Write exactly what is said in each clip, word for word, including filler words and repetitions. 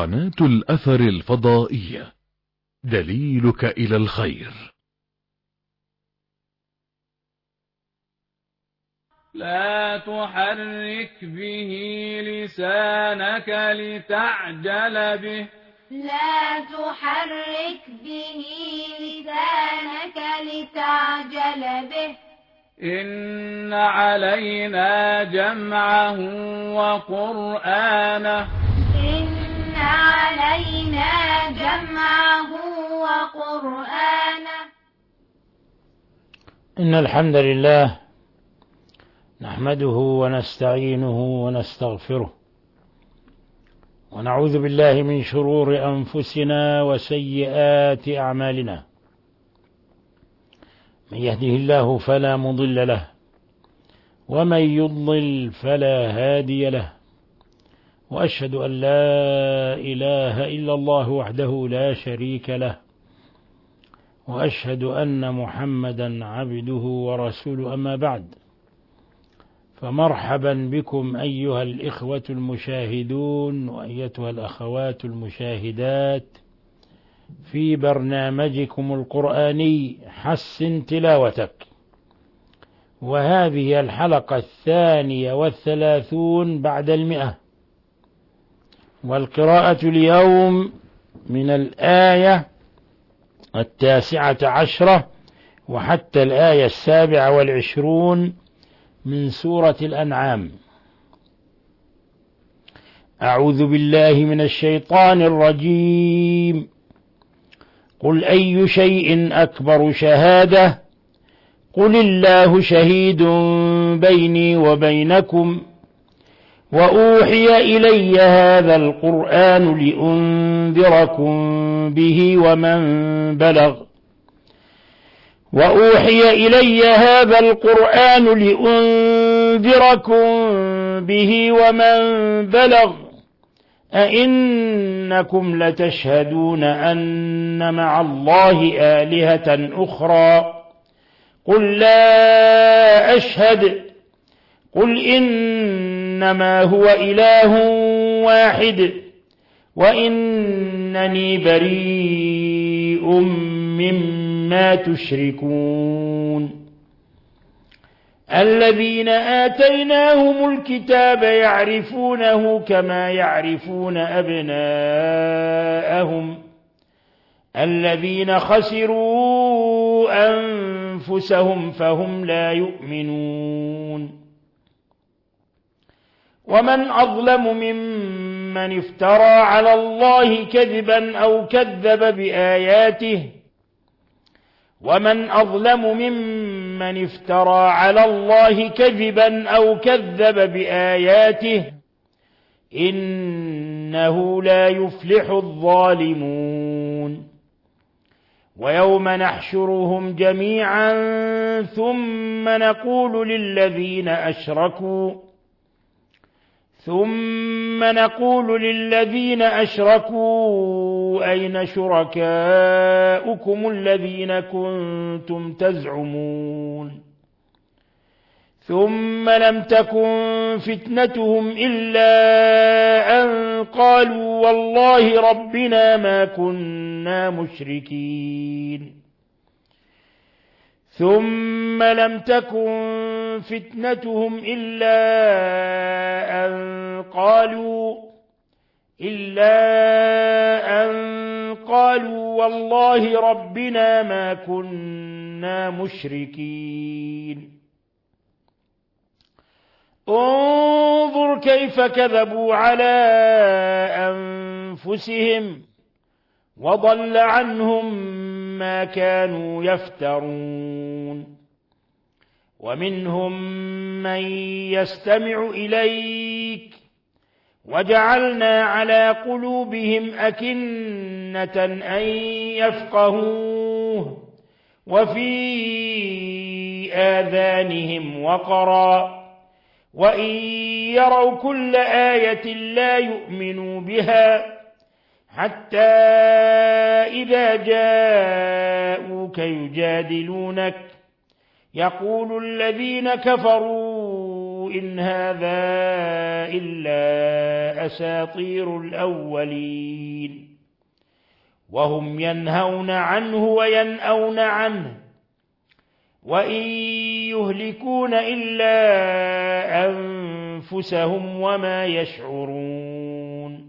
قناة الأثر الفضائية، دليلك إلى الخير. لا تحرك به لسانك لتعجل به لا تحرك به لسانك لتعجل به إن علينا جمعه وقرآنه إن علينا جمعه وقرآنه إن الحمد لله نحمده ونستعينه ونستغفره ونعوذ بالله من شرور أنفسنا وسيئات أعمالنا. من يهده الله فلا مضل له ومن يضلل فلا هادي له، وأشهد أن لا إله إلا الله وحده لا شريك له، وأشهد أن محمدا عبده ورسوله. أما بعد، فمرحبا بكم أيها الإخوة المشاهدون وأيتها الأخوات المشاهدات في برنامجكم القرآني حسن تلاوتك، وهذه الحلقة الثانية والثلاثون بعد المئة، والقراءة اليوم من الآية التاسعة عشرة وحتى الآية السابعة والعشرون من سورة الأنعام. أعوذ بالله من الشيطان الرجيم. قل أي شيء أكبر شهادة قل الله شهيد بيني وبينكم وأوحي إلي هذا القرآن لأنذركم به ومن بلغ وأوحي إلي هذا القرآن لأنذركم به ومن بلغ أئنكم لتشهدون أن مع الله آلهة أخرى قل لا أشهد قل إنما هو إله واحد وإنني بريء مما تشركون. الذين آتيناهم الكتاب يعرفونه كما يعرفون أبناءهم الذين خسروا أنفسهم فهم لا يؤمنون. ومن أظلم ممن افترى على الله كذبا أو كذب بآياته ومن أظلم ممن افترى على الله كذبا أو كذب بآياته إنه لا يفلح الظالمون. ويوم نحشرهم جميعا ثم نقول للذين أشركوا ثم نقول للذين أشركوا أين شركاؤكم الذين كنتم تزعمون ثم لم تكن فتنتهم إلا أن قالوا والله ربنا ما كنا مشركين ثم لم تكن فتنتهم إلا أن قالوا إلا أن قالوا والله ربنا ما كنا مشركين. انظر كيف كذبوا على أنفسهم وضل عنهم ما كانوا يفترون. ومنهم من يستمع إليك وجعلنا على قلوبهم أكنة أن يفقهوه وفي آذانهم وقرا وإن يروا كل آية لا يؤمنوا بها حتى إذا جاءوك يجادلونك يقول الذين كفروا إن هذا إلا أساطير الأولين وهم ينهون عنه وينأون عنه وإن يهلكون إلا أنفسهم وما يشعرون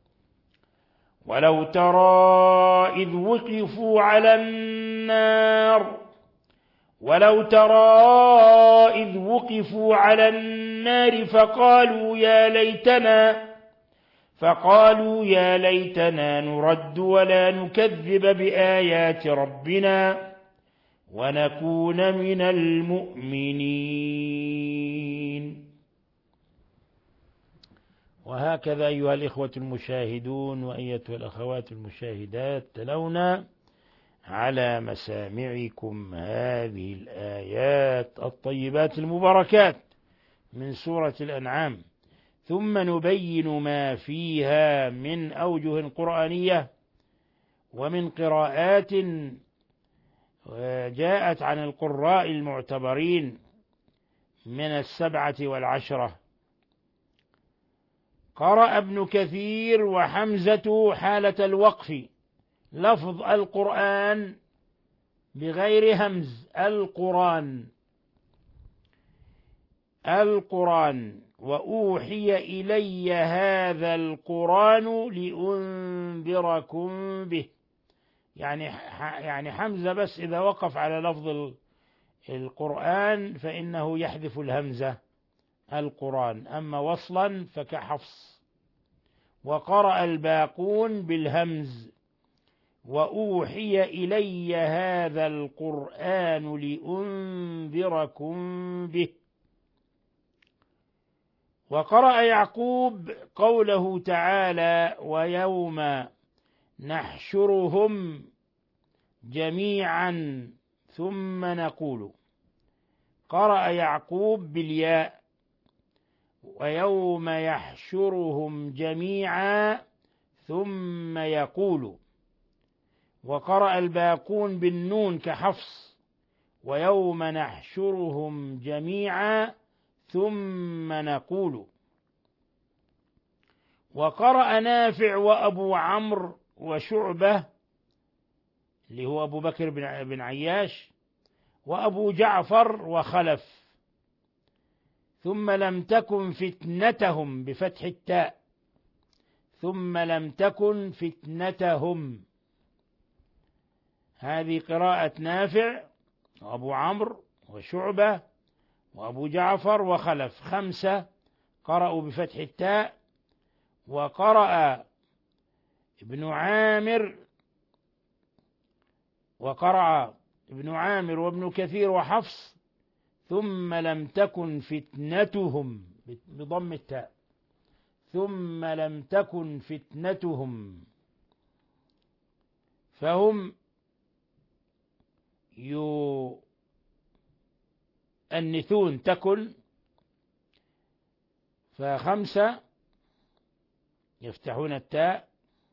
ولو ترى إذ وقفوا على النار ولو ترى إذ وقفوا على النار فقالوا يا ليتنا فقالوا يا ليتنا نرد ولا نكذب بآيات ربنا ونكون من المؤمنين. وهكذا أيها الإخوة المشاهدون وأيتها الأخوات المشاهدات تلونا على مسامعكم هذه الآيات الطيبات المباركات من سورة الأنعام، ثم نبين ما فيها من أوجه قرآنية ومن قراءات جاءت عن القراء المعتبرين من السبعة والعشرة. قرأ ابن كثير وحمزة حالة الوقف لفظ القرآن بغير همز القرآن القرآن وأوحي إلي هذا القرآن لأنذركم به، يعني يعني حمزة بس إذا وقف على لفظ القرآن فإنه يحذف الهمزة القرآن، أما وصلا فكحفص. وقرأ الباقون بالهمز وأوحي إلي هذا القرآن لأنذركم به. وقرأ يعقوب قوله تعالى ويوم نحشرهم جميعا ثم نقول. قرأ يعقوب بالياء ويوم يحشرهم جميعا ثم يقول. وقرأ الباقون بالنون كحفص ويوم نحشرهم جميعا ثم نقول. وقرأ نافع وأبو عمرو وشعبة اللي هو أبو بكر بن عياش وأبو جعفر وخلف ثم لم تكن فتنتهم بفتح التاء ثم لم تكن فتنتهم. هذه قراءة نافع وأبو عمرو وشعبة وأبو جعفر وخلف، خمسة قرأوا بفتح التاء. وقرأ ابن عامر وقرأ ابن عامر وابن كثير وحفص ثم لم تكن فتنتهم بضم التاء ثم لم تكن فتنتهم فهم يؤنثون تكن، فخمسة يفتحون التاء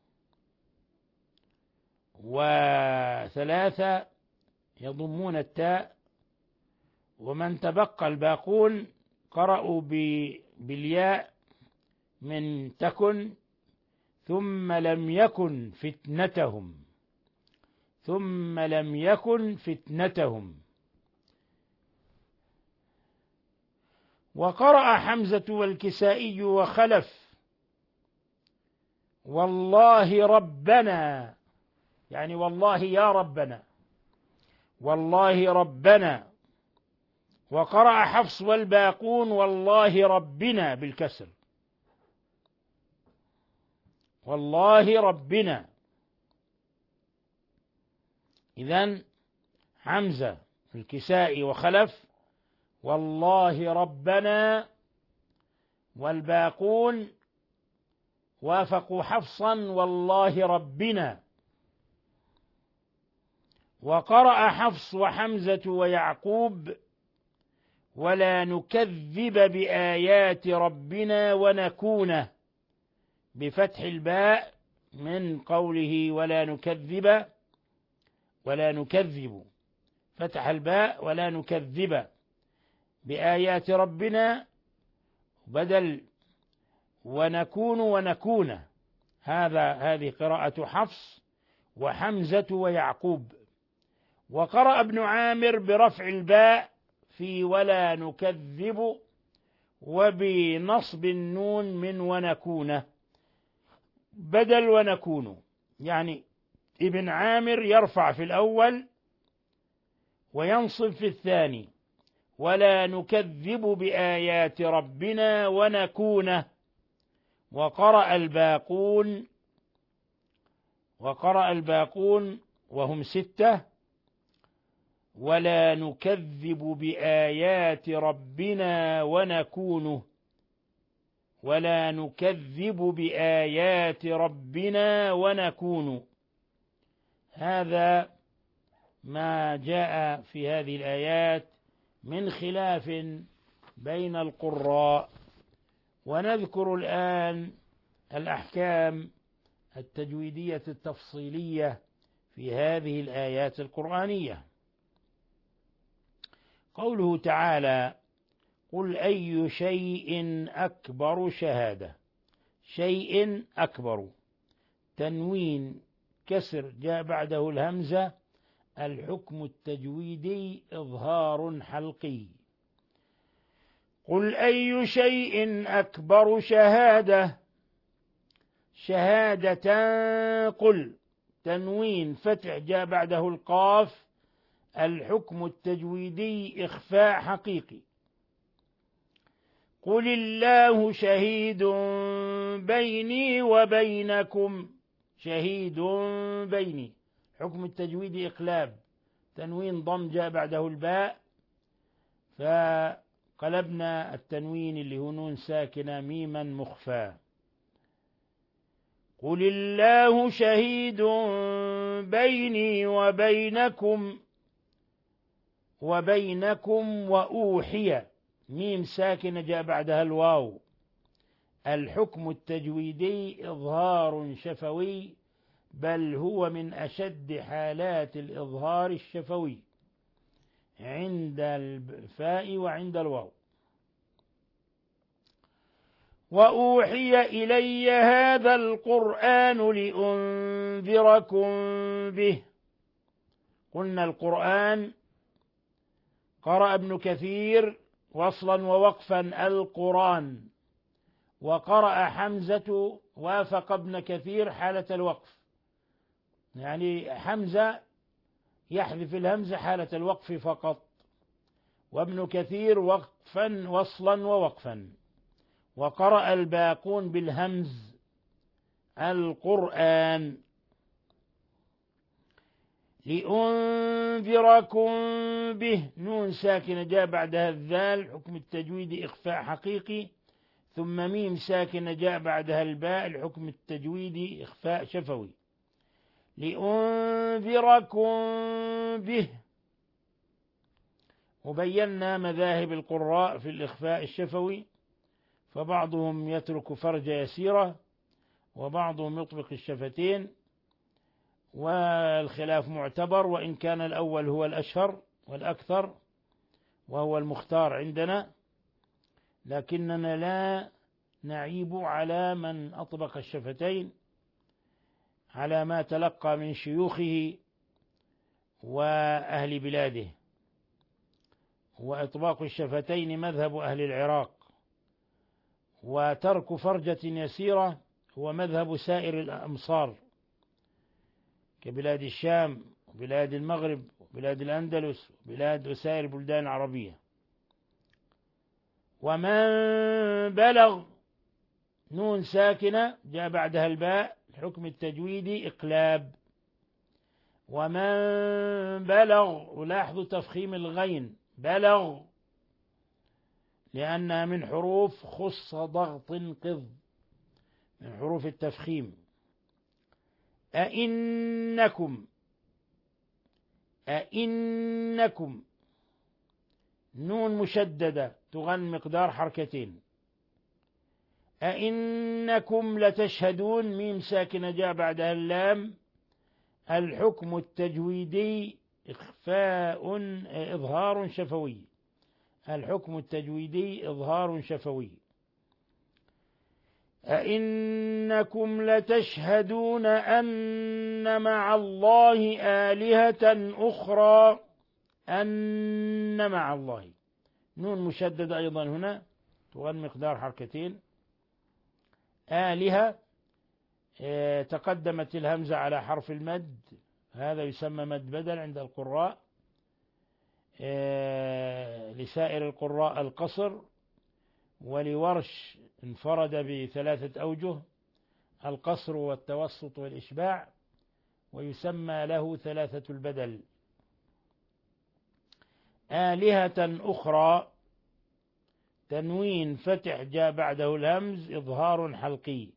وثلاثة يضمون التاء، ومن تبقى الباقون قرأوا بالياء من تكن ثم لم يكن فتنتهم ثم لم يكن فتنتهم. وقرأ حمزة والكسائي وخلف والله ربنا، يعني والله يا ربنا والله ربنا. وقرأ حفص والباقون والله ربنا بالكسر والله ربنا. إذن حمزة الكسائي وخلف والله ربنا، والباقون وافقوا حفصا والله ربنا. وقرأ حفص وحمزة ويعقوب ولا نكذب بآيات ربنا ونكون بفتح الباء من قوله ولا نكذب ولا نكذب، فتح الباء ولا نكذب بآيات ربنا بدل ونكون ونكون، هذا هذه قراءة حفص وحمزة ويعقوب. وقرأ ابن عامر برفع الباء في ولا نكذب وبنصب النون من ونكون بدل ونكون، يعني ابن عامر يرفع في الأول وينصب في الثاني، ولا نكذب بآيات ربنا ونكون. وقرأ الباقون وقرأ الباقون وهم ستة: ولا نكذب بآيات ربنا ونكون، ولا نكذب بآيات ربنا ونكون. هذا ما جاء في هذه الآيات من خلاف بين القراء. ونذكر الآن الأحكام التجويدية التفصيلية في هذه الآيات القرآنية. قوله تعالى: قل أي شيء أكبر شهادة. شيء أكبر، تنوين كسر جاء بعده الهمزة، الحكم التجويدي إظهار حلقي. قل أي شيء أكبر شهادة. شهادة قل، تنوين فتح جاء بعده القاف، الحكم التجويدي إخفاء حقيقي. قل الله شهيد بيني وبينكم. شهيد بيني، حكم التجويدي إقلاب، تنوين ضم جاء بعده الباء، فقلبنا التنوين اللي هو نون ساكنة ميما مخفى. قل الله شهيد بيني وبينكم وبينكم وأوحي، ميم ساكنة جاء بعدها الواو، الحكم التجويدي إظهار شفوي، بل هو من أشد حالات الإظهار الشفوي عند الفاء وعند الواو. وأوحي إلي هذا القرآن لأنذركم به. قلنا القرآن قرأ ابن كثير وصلا ووقفا القرآن، وقرأ حمزة وافق ابن كثير حالة الوقف، يعني حمزة يحذف الهمزة حالة الوقف فقط، وابن كثير وقفا وصلا ووقفا. وقرأ الباقون بالهمز القرآن. لأنذركم به، نون ساكنة جاء بعدها الذال، حكم التجويد إخفاء حقيقي، ثم ميم ساكنة جاء بعدها الباء، الحكم التجويدي إخفاء شفوي. لأنذركم به. وبينا مذاهب القراء في الإخفاء الشفوي، فبعضهم يترك فرج يسيرة وبعضهم يطبق الشفتين، والخلاف معتبر، وإن كان الأول هو الأشهر والأكثر وهو المختار عندنا، لكننا لا نعيب على من أطبق الشفتين على ما تلقى من شيوخه وأهل بلاده. وإطباق الشفتين مذهب أهل العراق، وترك فرجة يسيرة هو مذهب سائر الأمصار كبلاد الشام وبلاد المغرب وبلاد الأندلس وبلاد وسائر البلدان العربية. ومن بلغ، نون ساكنة جاء بعدها الباء، الحكم التجويدي إقلاب. ومن بلغ، ولاحظوا تفخيم الغين، بلغ، لأنها من حروف خص ضغط قض، من حروف التفخيم. أئنكم، أئنكم، نون مشددة تغن مقدار حركتين. أئنكم لتشهدون، ميم ساكنة جاء بعدها اللام، الحكم التجويدي إخفاء إظهار شفوي، الحكم التجويدي إظهار شفوي. أئنكم لتشهدون أن مع الله آلهة أخرى. أن مع الله نون مشددة أيضا هنا تغن مقدار حركتين. آلهة تقدمت الهمزة على حرف المد، هذا يسمى مد بدل عند القراء. لسائر القراء القصر، ولورش انفرد بثلاثة أوجه: القصر والتوسط والإشباع، ويسمى له ثلاثة البدل. آلهة أخرى تنوين فتح جاء بعده الهمز إظهار حلقي.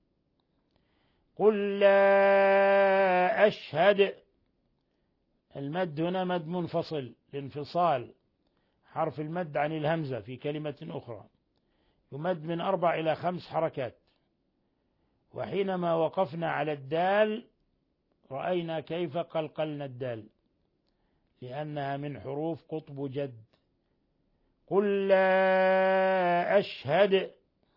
قل لا أشهد، المد هنا مد منفصل لانفصال حرف المد عن الهمزة في كلمة أخرى، يمد من أربع إلى خمس حركات. وحينما وقفنا على الدال رأينا كيف قلقلنا الدال لأنها من حروف قطب جد. قل لا أشهد،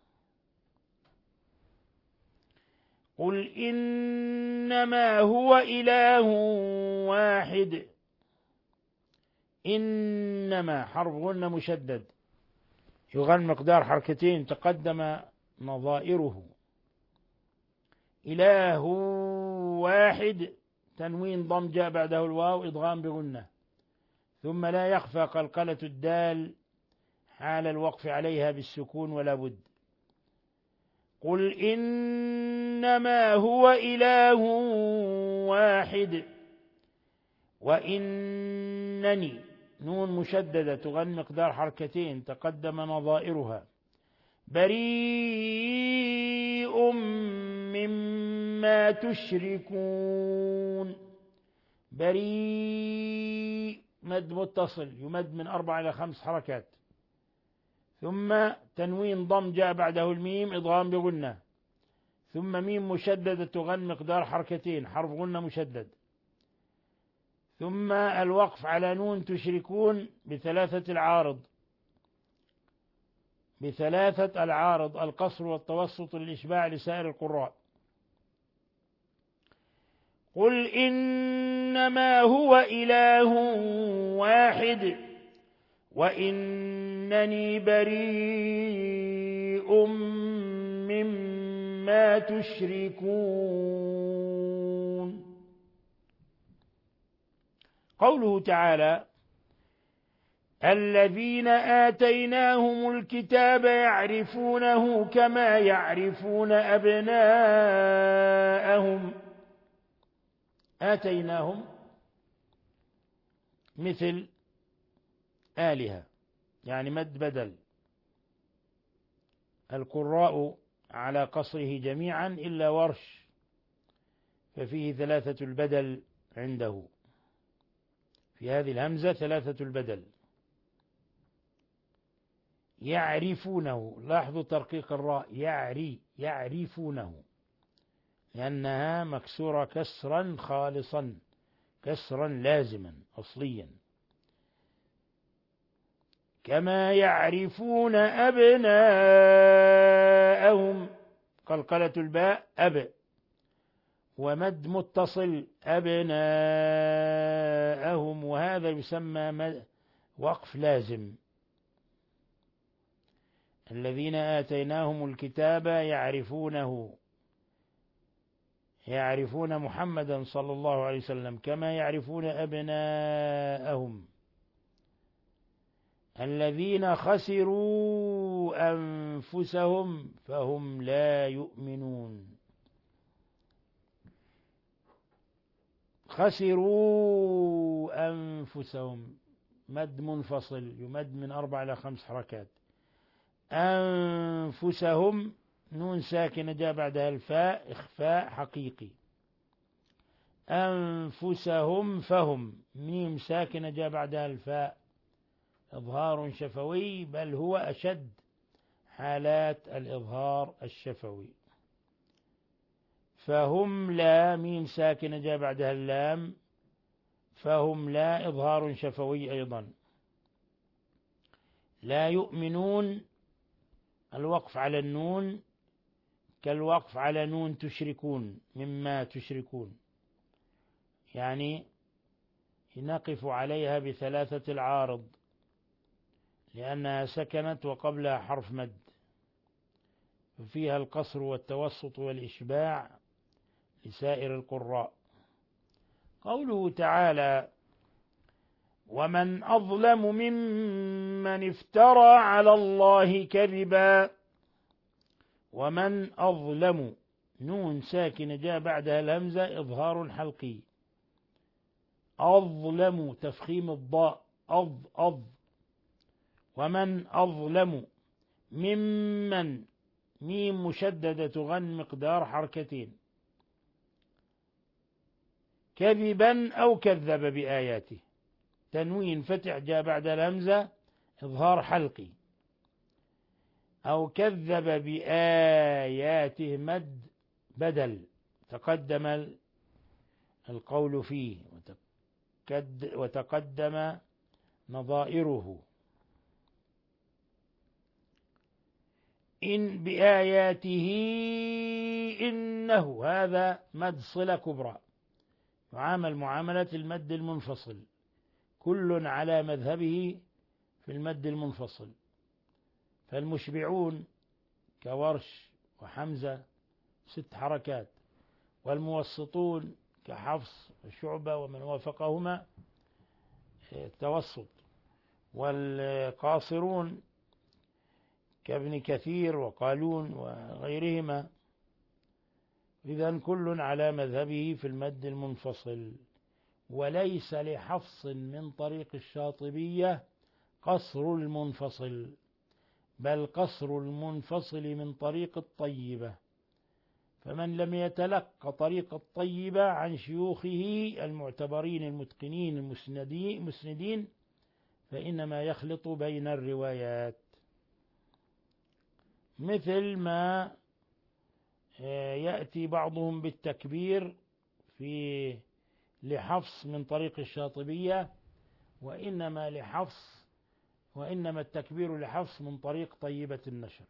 قل إنما هو إله واحد. إنما حرف غنة مشدد يغن مقدار حركتين تقدم نظائره. إله واحد تنوين ضم جاء بعده الواو إضغام بغنة، ثم لا يخفى قلقلة الدال حال الوقف عليها بالسكون ولا بد. قل إنما هو إله واحد وإنني نون مشددة تغن مقدار حركتين تقدم نظائرها. بريء مما تشركون. بريء مد متصل يمد من أربع إلى خمس حركات، ثم تنوين ضم جاء بعده الميم إضغام بغنة، ثم ميم مشددة تغن مقدار حركتين حرف غنة مشدد، ثم الوقف على نون تشركون بثلاثة العارض بثلاثة العارض القصر والتوسط والإشباع لسائر القراء. قل إنما هو إله واحد وإنني بريء مما تشركون. قوله تعالى: الذين آتيناهم الكتاب يعرفونه كما يعرفون أبناءهم. آتيناهم مثل آلهة يعني مد بدل. القراء على قصره جميعا إلا ورش ففيه ثلاثة البدل عنده، في هذه الهمزة ثلاثة البدل. يعرفونه، لاحظوا ترقيق الراء، يعري يعرفونه لأنها مكسورة كسرا خالصا كسرا لازما أصليا. كما يعرفون أبناءهم قلقلة الباء أب، ومد متصل أبناءهم، وهذا يسمى وقف لازم. الذين آتيناهم الكتاب يعرفونه، يعرفون محمدا صلى الله عليه وسلم كما يعرفون أبناءهم. الذين خسروا أنفسهم فهم لا يؤمنون. خسروا أنفسهم مد منفصل يمد من أربع إلى خمس حركات. أنفسهم نون ساكنة جاء بعدها الفاء إخفاء حقيقي. أنفسهم فهم ميم ساكنة جاء بعدها الفاء إظهار شفوي، بل هو أشد حالات الإظهار الشفوي. فهم لا ميم ساكنة جاء بعدها اللام فهم لا إظهار شفوي أيضا. لا يؤمنون الوقف على النون كالوقف على نون تشركون، مما تشركون، يعني نقف عليها بثلاثة العارض لأنها سكنت وقبلها حرف مد، وفيها القصر والتوسط والإشباع لسائر القراء. قوله تعالى: ومن أظلم ممن افترى على الله كذبا. ومن أظلم، نون ساكنة جاء بعدها الهمزة إظهار حلقي. أظلم تفخيم الضاء، أظ أظ. ومن أظلم ممن، ميم مشددة تغن مقدار حركتين، كذبا أو كذب بآياته، تنوين فتح جاء بعد الهمزة إظهار حلقي، أو كذب بآياته مد بدل، تقدم القول فيه وتقدم نظائره. إن بآياته إنه، هذا مد صلة كبرى، يعامل معاملة المد المنفصل، كل على مذهبه في المد المنفصل. فالمشبعون كورش وحمزة ست حركات، والموسطون كحفص وشعبة ومن وافقهما التوسط، والقاصرون كابن كثير وقالون وغيرهما. إذن كل على مذهبه في المد المنفصل. وليس لحفص من طريق الشاطبية قصر المنفصل، بل قصر المنفصل من طريق الطيبة. فمن لم يتلق طريق الطيبة عن شيوخه المعتبرين المتقنين المسندين فإنما يخلط بين الروايات، مثل ما يأتي بعضهم بالتكبير في لحفص من طريق الشاطبية، وإنما لحفص وإنما التكبير لحفص من طريق طيبة النشر.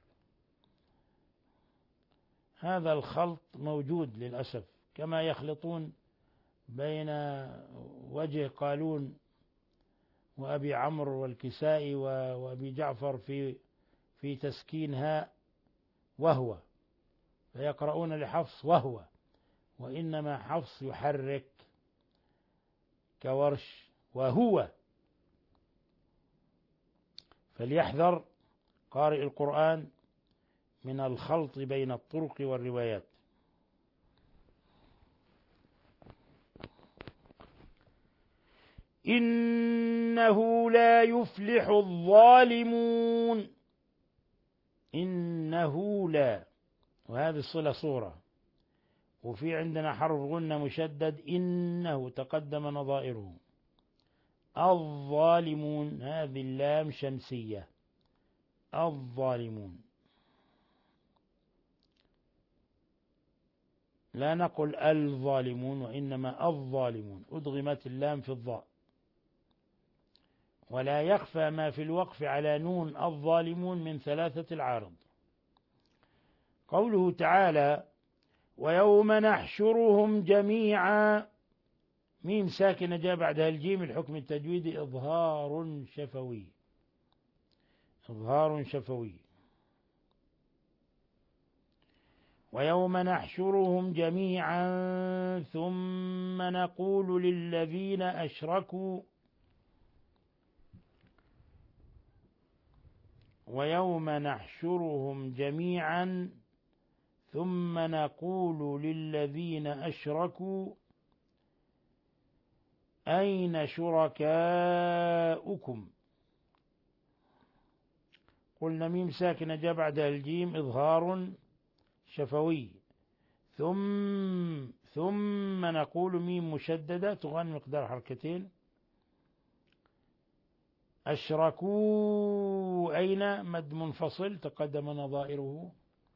هذا الخلط موجود للأسف، كما يخلطون بين وجه قالون وأبي عمرو والكسائي وأبي جعفر في في تسكين هاء وهو، فيقرؤون لحفص وهو، وإنما حفص يحرك كورش وهو. فليحذر قارئ القرآن من الخلط بين الطرق والروايات. إنه لا يفلح الظالمون. إنه لا، وهذه الصلة صورة، وفي عندنا حرف غنة مشدد إنه تقدم نظائره. الظالمون، هذه اللام شمسية، الظالمون، لا نقل الظالمون وإنما الظالمون، أدغمت اللام في الضاء. ولا يخفى ما في الوقف على نون الظالمون من ثلاثة العارض. قوله تعالى: ويوم نحشرهم جميعا، ميم ساكنة جاء بعدها الجيم، الحكم التجويدي إظهار شفوي، إظهار شفوي. ويوم نحشرهم جميعا ثم نقول للذين أشركوا، ويوم نحشرهم جميعا ثم نقول للذين أشركوا أين شركاؤكم. قلنا ميم ساكنة جاء بعدها الجيم، إظهار شفوي. ثم ثم نقول ميم مشددة تغن مقدار حركتين. أشركوا أين مد منفصل تقدم نظائره.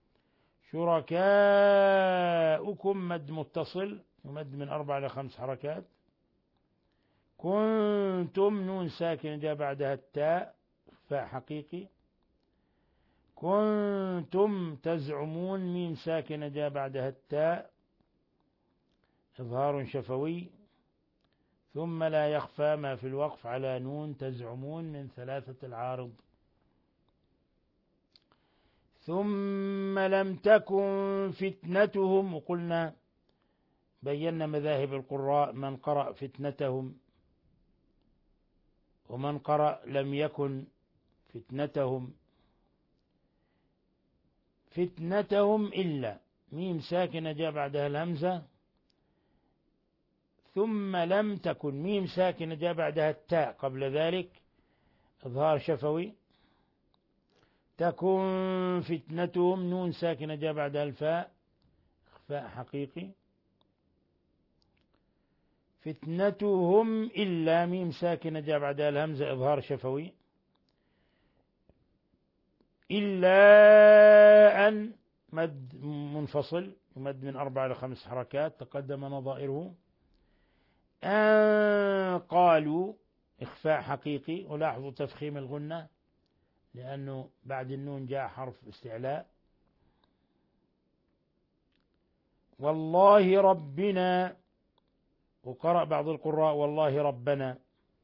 شركاؤكم مد متصل يمد من أربع إلى خمس حركات. كنتم نون ساكن جاء بعدها التاء فاء حقيقي. كنتم تزعمون ميم ساكنة جاء بعدها التاء إظهار شفوي. ثم لا يخفى ما في الوقف على نون تزعمون من ثلاثة العارض. ثم لم تكن فتنتهم، وقلنا بينا مذاهب القراء، من قرأ فتنتهم ومن قرأ لم يكن فتنتهم. فتنتهم إلا ميم ساكنة جاء بعدها الهمزة. ثم لم تكن ميم ساكنة جاء بعدها التاء قبل ذلك إظهار شفوي. تكن فتنتهم نون ساكنة جاء بعدها الفاء إخفاء حقيقي. فتنتهم إلا ميم ساكنة جاء بعدها الهمزة إظهار شفوي. إلا أن مد منفصل يمد من أربع إلى خمس حركات تقدم نظائره. أن قالوا إخفاء حقيقي، ولاحظوا تفخيم الغنة لأنه بعد النون جاء حرف استعلاء. والله ربنا، وقرأ بعض القراء والله ربنا.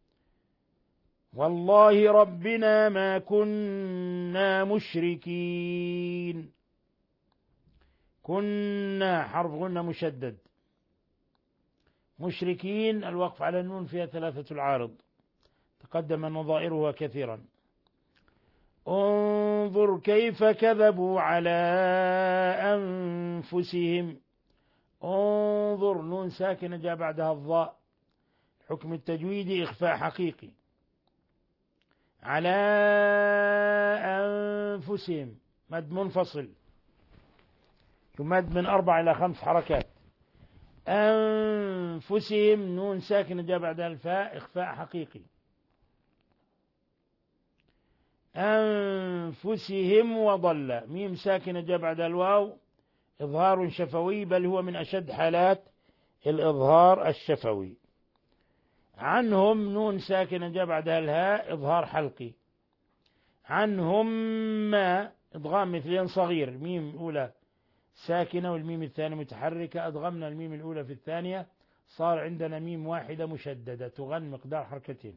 والله ربنا ما كنا مشركين. كنا حرف غنة مشدد. مشركين الوقف على النون فيها ثلاثة العارض تقدم نظائرها كثيرا. انظر كيف كذبوا على أنفسهم. انظر نون ساكنة جاء بعدها الضاء حكم التجويد إخفاء حقيقي. على أنفسهم مد منفصل يمد من أربع إلى خمس حركات. أنفسهم نون ساكنة جاء بعدها الفاء إخفاء حقيقي. أنفسهم وضل ميم ساكنة جاء بعدها الواو إظهار شفوي، بل هو من أشد حالات الإظهار الشفوي. عنهم نون ساكنة جاء بعدها الهاء إظهار حلقي. عنهم ما إضغام مثلين صغير، ميم الأولى ساكنة والميم الثانية متحركة، أضغمنا الميم الأولى في الثانية صار عندنا ميم واحدة مشددة تغن مقدار حركتين.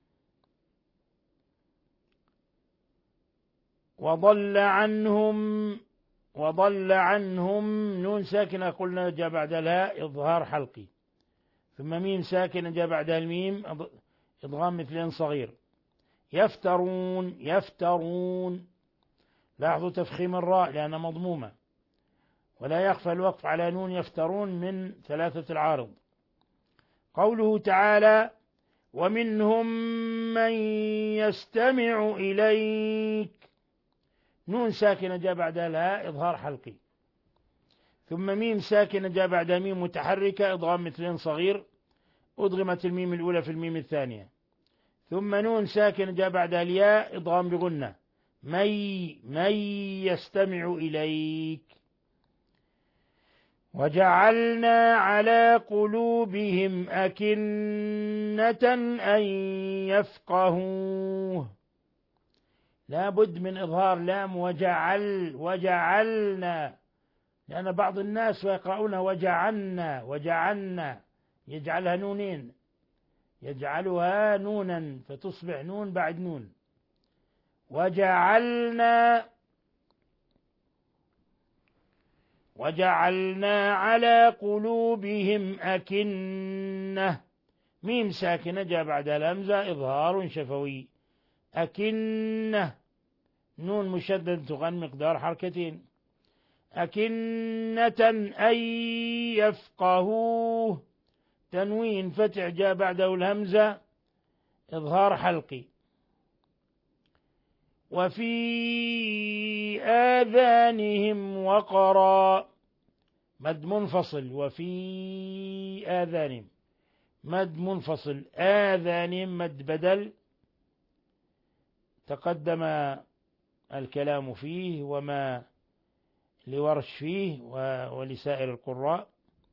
وضل عنهم وضل عنهم نون ساكنة قلنا جاء بعد الهاء إظهار حلقي. ثم ميم ساكنة جاء بعدها الميم إضغام مثلين صغير. يفترون يفترون لاحظوا تفخيم الراء لأنها مضمومة، ولا يخفى الوقف على نون يفترون من ثلاثة العارض. قوله تعالى ومنهم من يستمع إليك نون ساكنة جاء بعدها الهاء إظهار حلقي. ثم ميم ساكنة جاء بعدها ميم متحركة إضغام مثلين صغير، أضغمت الميم الأولى في الميم الثانية. ثم نون ساكنة جاء بعدها الياء إضغام بغنة. مي من يستمع إليك. وجعلنا على قلوبهم أكنة أن يفقهوه. لا بد من إظهار لام وجعل وجعلنا، لأن بعض الناس يقرؤون وجعلنا وجعلنا يجعلها نونين، يجعلها نونا فتصبح نون بعد نون. وجعلنا وجعلنا على قلوبهم أكنة ميم ساكنة جاء بعدها الهمزة إظهار شفوي. أكنة نون مشدد تغن مقدار حركتين. أكنة أن يفقهوه تنوين فتح جاء بعده الهمزة إظهار حلقي. وفي آذانهم وقرا مد منفصل. وفي آذانهم مد منفصل. آذانهم مد بدل تقدم الكلام فيه وما لورش فيه ولسائر القراء.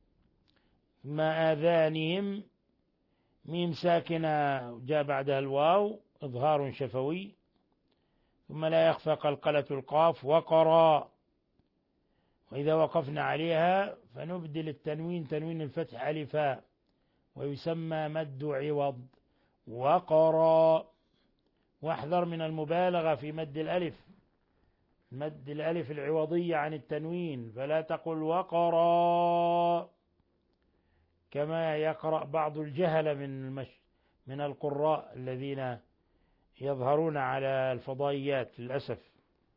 ما آذانهم ميم ساكنة جاء بعدها الواو إظهار شفوي. ثم لا يخفى قلقلة القاف وقرا، وإذا وقفنا عليها فنبدل التنوين تنوين الفتح ألفا، ويسمى مد عوض وقرا. واحذر من المبالغة في مد الألف، مد الألف العوضية عن التنوين، فلا تقل وقرا كما يقرأ بعض الجهل من المش من القراء الذين يظهرون على الفضائيات للأسف.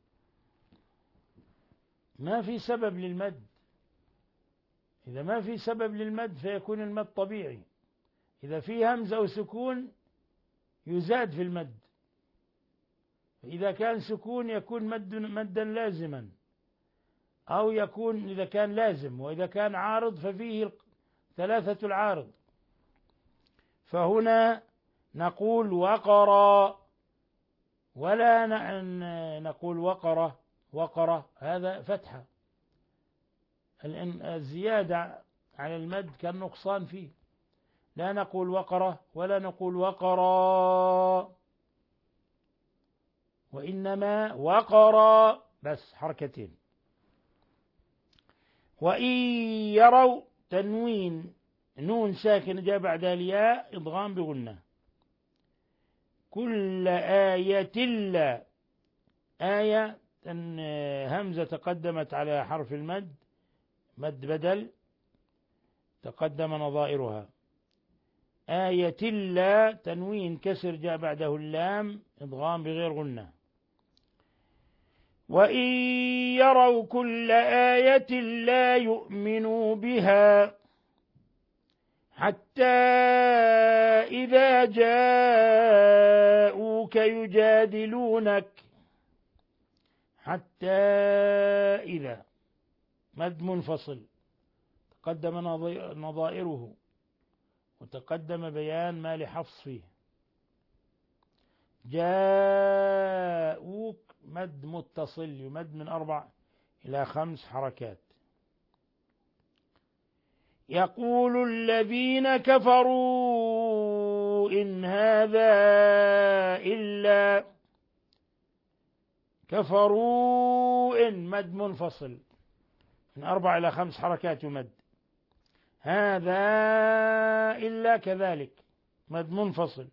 ما في سبب للمد، إذا ما في سبب للمد فيكون المد طبيعي، إذا في همزة أو سكون يزاد في المد، إذا كان سكون يكون مد مدا لازما، أو يكون إذا كان لازم، وإذا كان عارض ففيه ثلاثة العارض. فهنا نقول وقرا ولا نقول وقرة وقرة، هذا فتحة، الزيادة على المد كان نقصان فيه. لا نقول وقرة ولا نقول وقرا، وإنما وقرا بس حركتين. وإن يروا تنوين نون ساكن جاء بعد الياء إضغام بغنة. كل آية لا، آية همزة تقدمت على حرف المد، مد بدل تقدم نظائرها. آية لا تنوين كسر جاء بعده اللام إضغام بغير غنة. وإن يروا كل آية لا يؤمنوا بها حتى إذا جاءوك يجادلونك. حتى إذا مد منفصل تقدم نظائره وتقدم بيان ما لحفص فيه. جاءوك مد متصل يمد من أربع إلى خمس حركات. يقول الذين كفروا إن هذا إلا، كفروا إن مد منفصل من أربع إلى خمس حركات يمد. هذا إلا كذلك مد منفصل.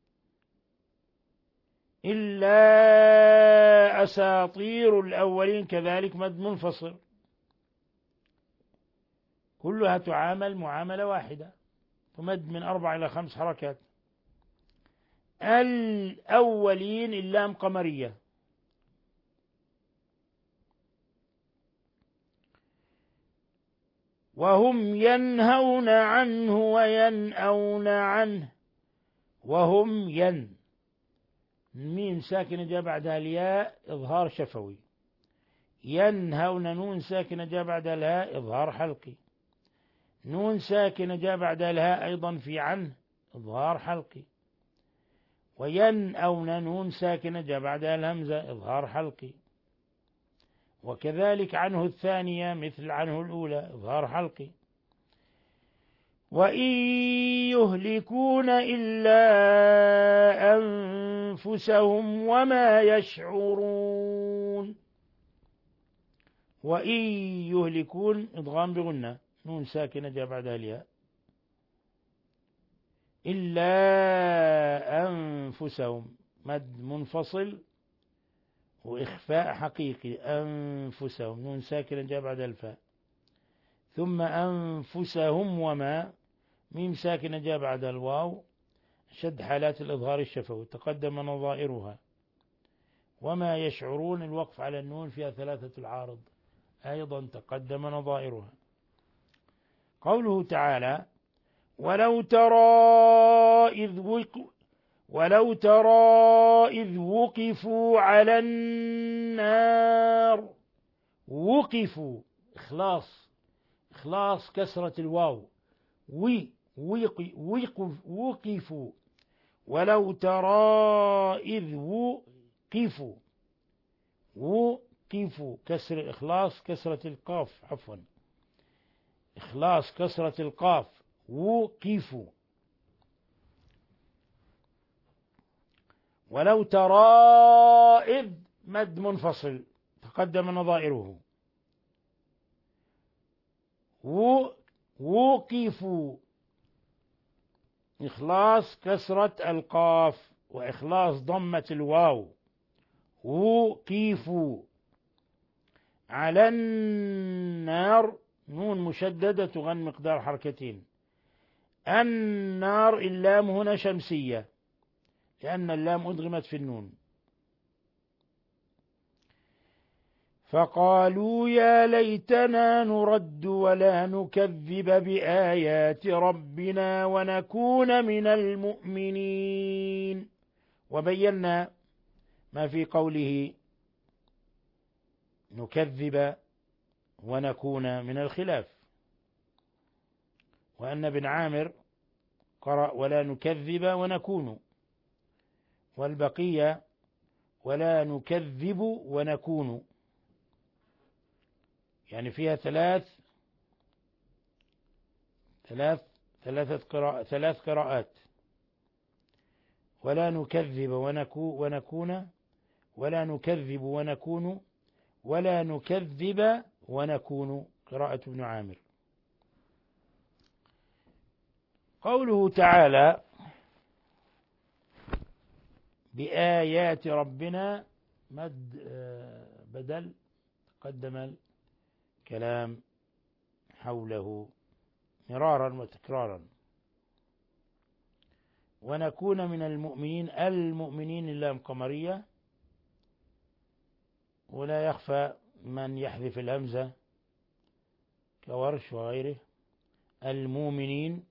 إلا أساطير الأولين كذلك مد منفصل. كلها تعامل معاملة واحدة تمد من أربع إلى خمس حركات. الأولين اللام قمرية. وهم ينهون عنه وينأون عنه. وهم ين ميم ساكنة جاء بعدها الياء إظهار شفوي. ينهون نون ساكنة جاء بعدها الهاء إظهار حلقي. نون ساكنة جاء بعدها الهاء أيضا في عنه إظهار حلقي. وينأون نون ساكنة جاء بعدها الهمزة إظهار حلقي. وكذلك عنه الثانية مثل عنه الأولى إظهار حلقي. وإن يهلكون إلا أنفسهم وما يشعرون. وإن يهلكون إضغام بغنة نون ساكنة جاء بعدها الياء. إلا أنفسهم مد منفصل وإخفاء حقيقي. أنفسهم نون ساكنة جاء بعد الفاء. ثم أنفسهم وما ميم ساكنة جاء بعد الواو شد حالات الإظهار الشفوي تقدم نظائرها. وما يشعرون الوقف على النون فيها ثلاثة العارض أيضا تقدم نظائرها. قوله تعالى ولو ترى إذ وقفوا ولو ترى إذ وقفوا على النار. وقفوا إخلاص إخلاص كسرة الواو. وي وقف وقفوا. ولو ترى إذ وقفوا. وقفوا كسر الإخلاص كسرة القاف عفوا إخلاص كسرة القاف. وقفوا. ولو ترى إذ مد منفصل تقدم نظائره. ووقفوا إخلاص كسرة القاف وإخلاص ضمة الواو. وقفوا على النار نون مشددة تغن مقدار حركتين. النار اللام هنا شمسية لأن اللام أدغمت في النون. فقالوا يا ليتنا نرد ولا نكذب بآيات ربنا ونكون من المؤمنين. وبينا ما في قوله نكذب ونكون من الخلاف، وأن ابن عامر قرأ ولا نكذب ونكون، والبقية ولا نكذب ونكون، يعني فيها ثلاث ثلاث ثلاثة قراء ثلاث قراءات. ولا نكذب ونكو ونكون، ولا نكذب ونكون، ولا نكذب ونكون، قراءة ابن عامر. قوله تعالى بآيات ربنا مد بدل قدم الكلام حوله مرارا وتكرارا. ونكون من المؤمنين، المؤمنين اللام قمرية، ولا يخفى من يحذف الهمزة كورش وغيره، المؤمنين،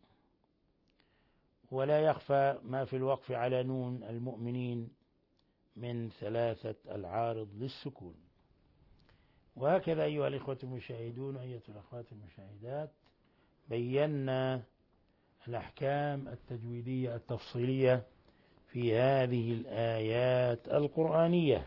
ولا يخفى ما في الوقف على نون المؤمنين من ثلاثة العارض للسكون. وهكذا أيها الإخوة المشاهدون أيها الأخوات المشاهدات بينا الأحكام التجويدية التفصيلية في هذه الآيات القرآنية.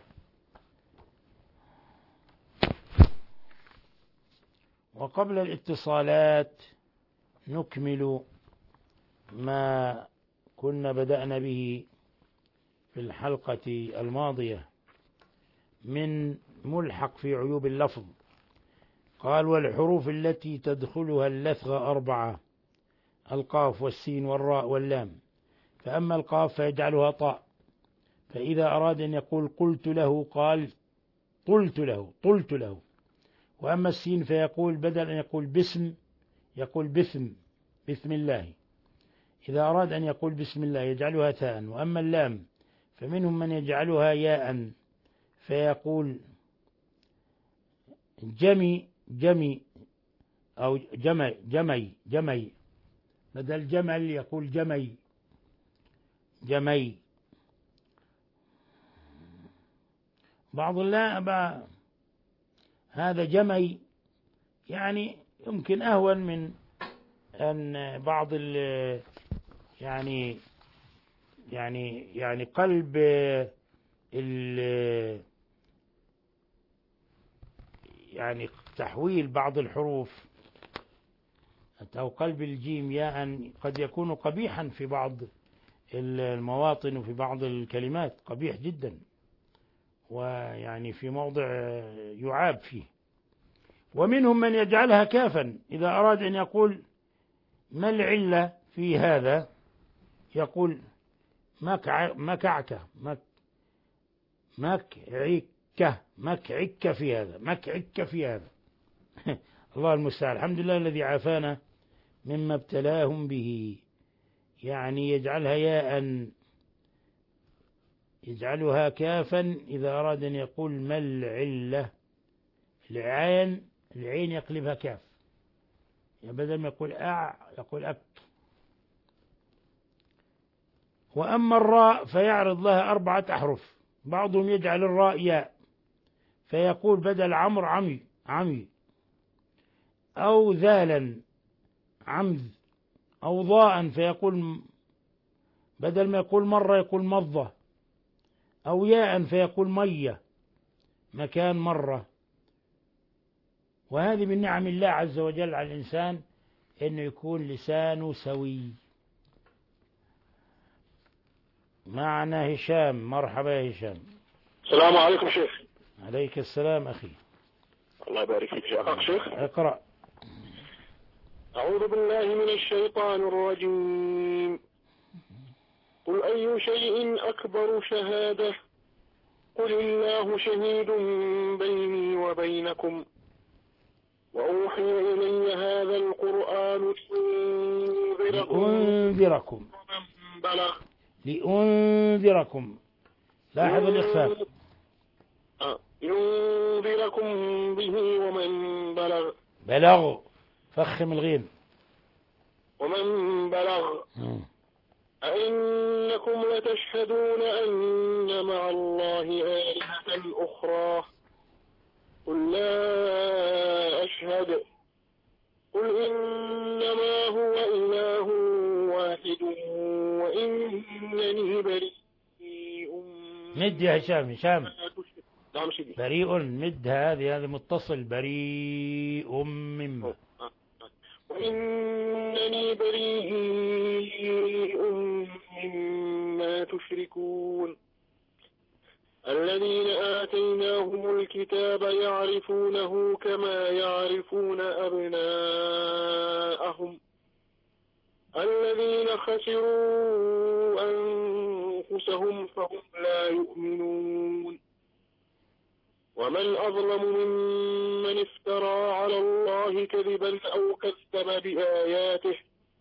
وقبل الاتصالات نكمل ما كنا بدأنا به في الحلقة الماضية من ملحق في عيوب اللفظ. قال والحروف التي تدخلها اللثغة أربعة: القاف والسين والراء واللام. فأما القاف فيجعلها طاء، فإذا أراد أن يقول قلت له قال قلت له قلت له. وأما السين فيقول بدل أن يقول باسم يقول بثم بسم الله. إذا أراد أن يقول بسم الله يجعلها تاء. وأما اللام فمنهم من يجعلها ياء فيقول جمي جمي أو جمي جمي جمي، بدل جمل يقول جمي جمي. بعض الله هذا جمي يعني يمكن أهون من أن بعض ال يعني يعني يعني قلب ال يعني تحويل بعض الحروف أو قلب الجيم ياء قد يكون قبيحا في بعض المواطن وفي بعض الكلمات، قبيح جدا، ويعني في موضع يعاب فيه. ومنهم من يجعلها كافا، إذا أراد أن يقول ما العلة في هذا يقول مكع مكعك مك مكعك مكعك في هذا مكعك في هذا الله المستعان. الحمد لله الذي عافانا مما ابتلاهم به. يعني يجعلها ياء، يجعلها كافا إذا أراد أن يقول ما العلة. العين العين يقلبها كاف، يعني بدل ما يقول أع يقول أك. وأما الراء فيعرض لها أربعة أحرف، بعضهم يجعل الراء ياء فيقول بدل عمر عمي عمي، أو ذالا عمذ، أو ضاء فيقول بدل ما يقول مرة يقول مضة، أو ياء فيقول مية مكان مرة. وهذه من نعم الله عز وجل على الإنسان أنه يكون لسانه سوي. معنا هشام. مرحبا يا هشام. السلام عليكم شيخ. عليك السلام أخي. الله يبارك فيك يا شيخ. اقرأ. أعوذ بالله من الشيطان الرجيم. قل أي شيء أكبر شهادة قل الله شهيد بيني وبينكم وأوحي إلي هذا القرآن لأنذركم بلغ لأنذركم. لاحظ الإخفاء. ينذركم به ومن بلغ بلغ فخم الغين ومن بلغ. أئنكم لتشهدون أن مع الله آلهة أخرى قل لا أشهد قل إنما هو إله واحد وإنني بريء. مد يا هشام. هشام نعم سيدي. بريء مد هذه هذا متصل بريء مما وإنني بريء مما تشركون. الذين آتيناهم الكتاب يعرفونه كما يعرفون أبناءهم الذين خسروا أنفسهم فهم لا يؤمنون. ومن أظلم ممن افترى على الله كذبا أو كذب بآياته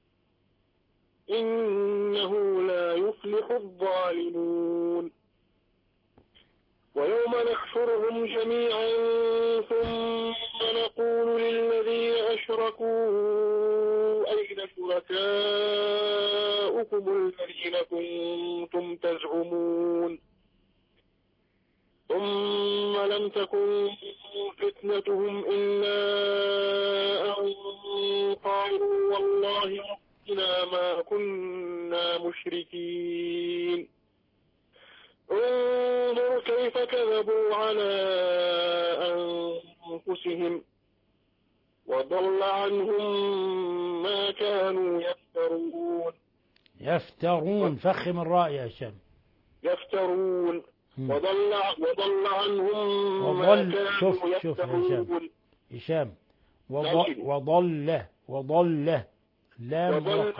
إنه لا يفلح الظالمون. ويوم نحشرهم جميعا ثم نقول للذين أشركوا أين شركاؤكم الذين كنتم تزعمون ثم لم تكن فتنتهم إلا أن قالوا والله ربنا ما كنا مشركين. انظر كيف كذبوا على أنفسهم وضل عنهم ما كانوا يفترون. يفترون فخم الراء يا هشام. يفترون وضل وضل عنهم وضل ما كانوا شوف شوف يفترون. هشام وضل وضل وضل لام وضل,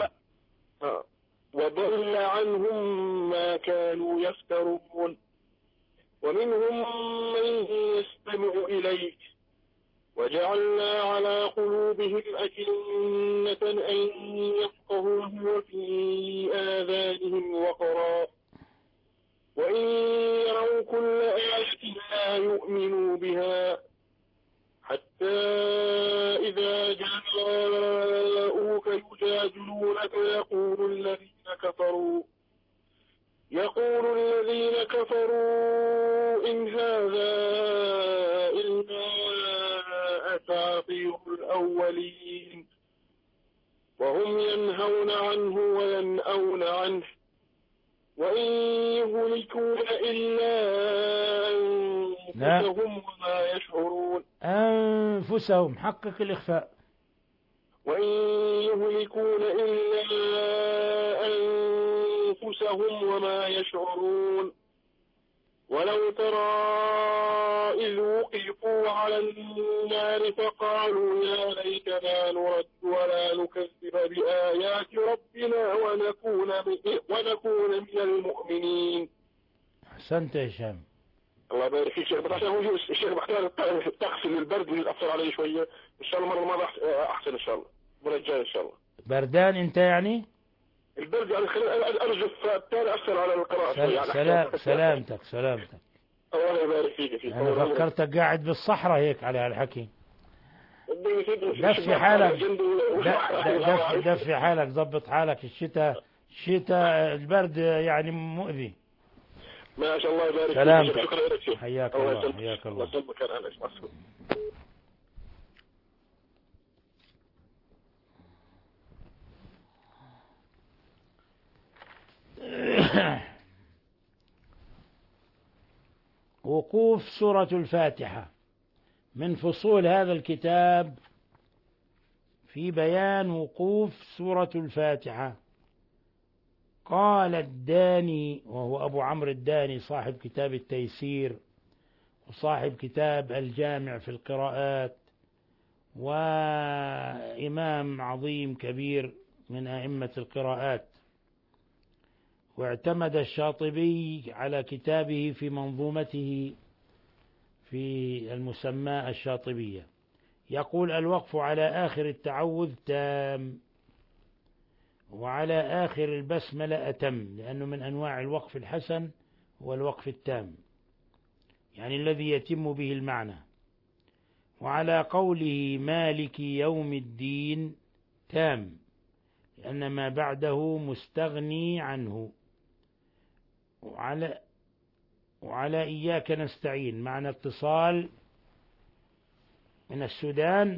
وضل عنهم ما كانوا يفترون. ومنهم من يستمع إليك وجعلنا على قلوبهم أكنة أن يفقهوه وفي آذانهم وقرا وإن يروا كل آية لا يؤمنوا بها حتى إذا جاءوك يجادلونك يقول الذين كفروا يقول الذين كفروا إن هذا إلا أساطير الأولين وهم ينهون عنه وينأون عنه وإن يهلكون إلا أنفسهم وما يشعرون. أنفسهم حقق الإخفاء. وإن يهلكون إلا أنفسهم وما يشعرون. ولو ترى إذ وقفوا على النار فقالوا يا ليتنا نرد ولا نكذب بآيات ربنا ونكون ونكون من المؤمنين. أحسنت يا هشام. الله يبارك فيك. الشيخ بختار تغسل البرد اللي أثر عليه شوية إن شاء الله. مرة الماضية أحسن إن شاء الله. المرة الجاية إن شاء الله. بردان أنت يعني؟ البرد يعني خلال أرجف فبالتالي أثر على القراءة سل... شوية. سلام سلامتك سلامتك. الله يبارك فيك فيك. أنا فكرتك قاعد بالصحراء هيك على هالحكي. دفي حالك دفي دفي حالك ضبط حالك. الشتاء الشتاء البرد يعني مؤذي. ما شاء الله يبارك سلامتك. شكرا لك. حياك الله حياك الله. وقوف سورة الفاتحة من فصول هذا الكتاب في بيان وقوف سورة الفاتحة. قال الداني وهو أبو عمرو الداني صاحب كتاب التيسير وصاحب كتاب الجامع في القراءات، وإمام عظيم كبير من أئمة القراءات. واعتمد الشاطبي على كتابه في منظومته في المسمى الشاطبية. يقول: الوقف على آخر التعوذ تام، وعلى آخر البسملة أتم، لأنه من أنواع الوقف الحسن هو الوقف التام، يعني الذي يتم به المعنى. وعلى قوله مالك يوم الدين تام، لأن ما بعده مستغني عنه. وعلى وعلى إياك نستعين معنا اتصال من السودان.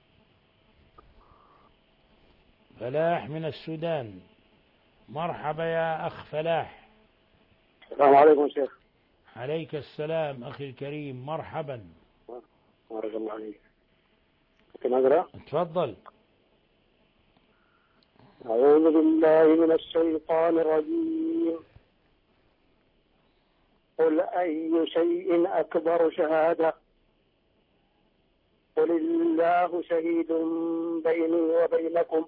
فلاح من السودان، مرحبا يا أخ فلاح. السلام عليكم شيخ. عليك السلام أخي الكريم، مرحبا. بارك الله عليك. ممكن أقرأ؟ تفضل. أعوذ بالله من الشيطان الرجيم. قل أي شيء أكبر شهادة قل الله شهيد بيني وبينكم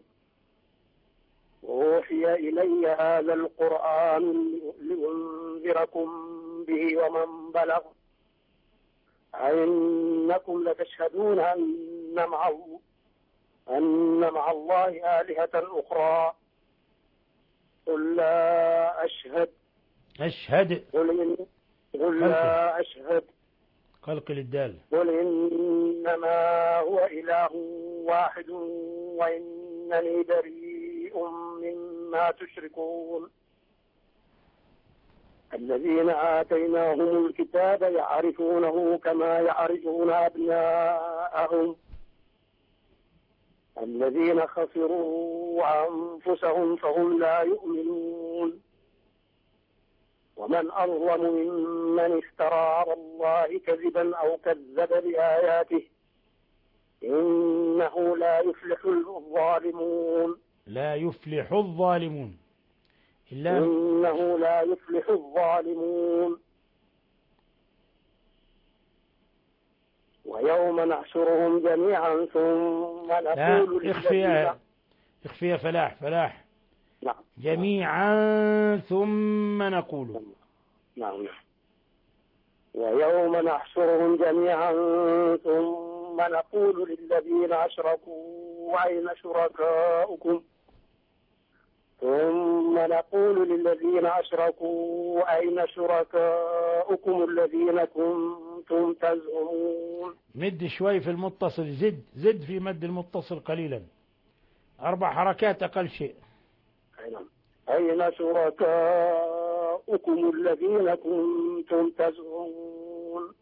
أوحي إلي هذا القرآن لأنذركم به ومن بلغ أئنكم لتشهدون أن مع أن مع الله آلهة أخرى قل لا أشهد أشهد قل, إن قل لا أشهد قلق للدال قل إنما هو إله واحد وإنني بريء مما تشركون. الذين آتيناهم الكتاب يعرفونه كما يعرفون أبناءهم الذين خسروا أنفسهم فهم لا يؤمنون. ومن أظلم ممن افترى على الله كذبا أو كذب بآياته إنه لا يفلح الظالمون. لا يفلح الظالمون إلا إنه لا يفلح الظالمون. ويوم نحشرهم جميعا ثم نقول لا اخفي اخفي فلاح فلاح نعم. جميعا ثم نقول نعم. ويوم نحشرهم جميعا ثم نقول للذين أشركوا أين شركاؤكم ثم نقول للذين أشركوا أين شركاؤكم الذين كنتم تزعمون. مد شوي في المتصل، زد زد في مد المتصل قليلا، أربع حركات أقل شيء. أين شركاؤكم الذين كنتم تزعمون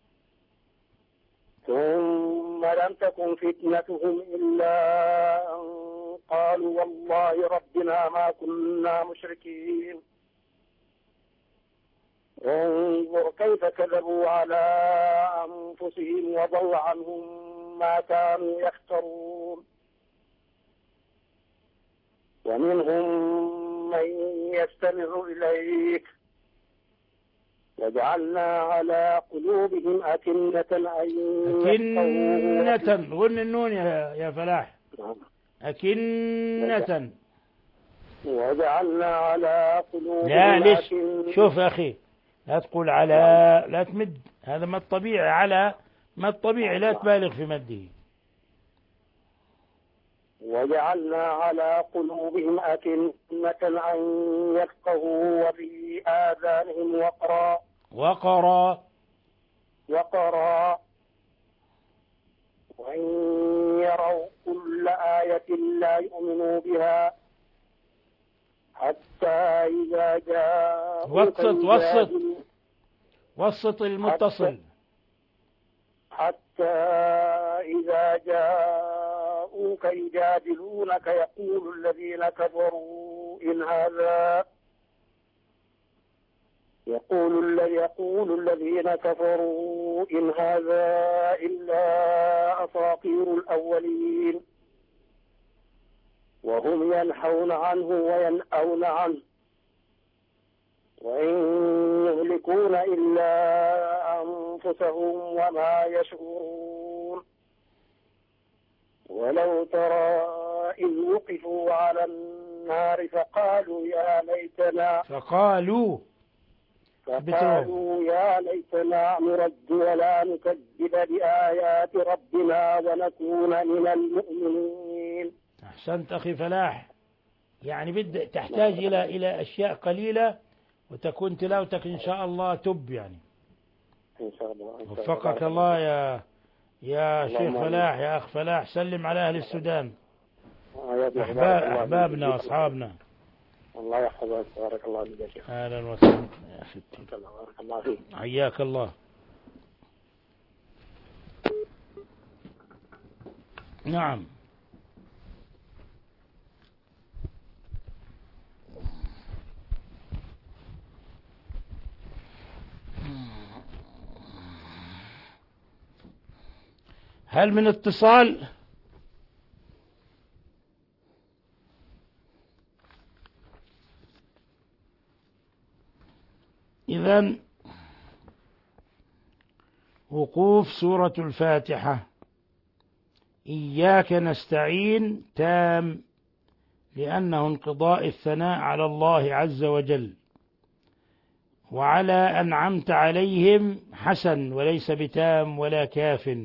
ثم لم تكن فتنتهم إلا أن قالوا والله ربنا ما كنا مشركين. انظر كيف كذبوا على أنفسهم وضل عنهم ما كانوا يفترون. ومنهم من يستمع إليك وجعلنا على قلوبهم أكنة أن أكنة غن النون يا يا فلاح. أكنة. وجعلنا على قلوبهم. لا ليش شوف يا أخي، لا تقول على، لا تمد، هذا ما الطبيعي، على ما الطبيعي، لا تبالغ في مده. وجعلنا على قلوبهم أكنة أن يفقهوا وفي آذانهم وقرا وقرا وقرا وإن يروا كل آية لا يؤمنوا بها حتى إذا جاءوا وسط وسط وسط المتصل. حتى إذا جاءوك يجادلونك يقول الذين كفروا إن هذا يقول الذي يقول الذين كفروا إن هذا إلا أساطير الأولين وهم ينحون عنه وينأون عنه وإن يهلكون إلا أنفسهم وما يشعرون. ولو ترى إذ وقفوا على النار فقالوا يا ليتنا فقالوا فقالوا يا ليتنا نرد ولا نكذب بآيات ربنا ونكون من المؤمنين. أحسنت أخي فلاح، يعني بدأ تحتاج إلى إلى أشياء قليلة وتكون تلاوتك إن شاء الله تب يعني. إن شاء الله. وفقك الله يا يا شيخ فلاح، يا أخ فلاح. سلم على أهل السودان، أحباب أحبابنا وأصحابنا. الله يحفظك. بارك الله فيك يا شيخ. أهلا وسهلا يا ستي. بارك الله فيك. حياك الله. نعم. هل من اتصال؟ إذن وقوف سورة الفاتحة إياك نستعين تام، لأنه انقضاء الثناء على الله عز وجل، وعلى أنعمت عليهم حسن وليس بتام ولا كاف،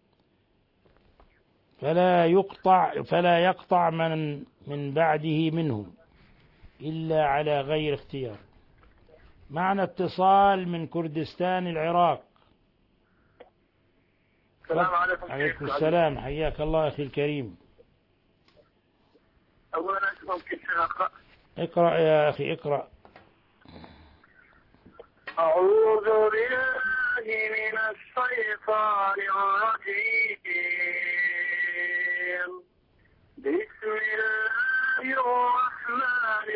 فلا يقطع فلا يقطع من من بعده منه إلا على غير اختيار. معنا اتصال من كردستان العراق. السلام عليكم. عليكم السلام، حياك الله أخي الكريم. أولا ممكن أقرأ؟ اقرأ يا أخي اقرأ. أعوذ بالله من الشيطان الرجيم. بسم الله الرحمن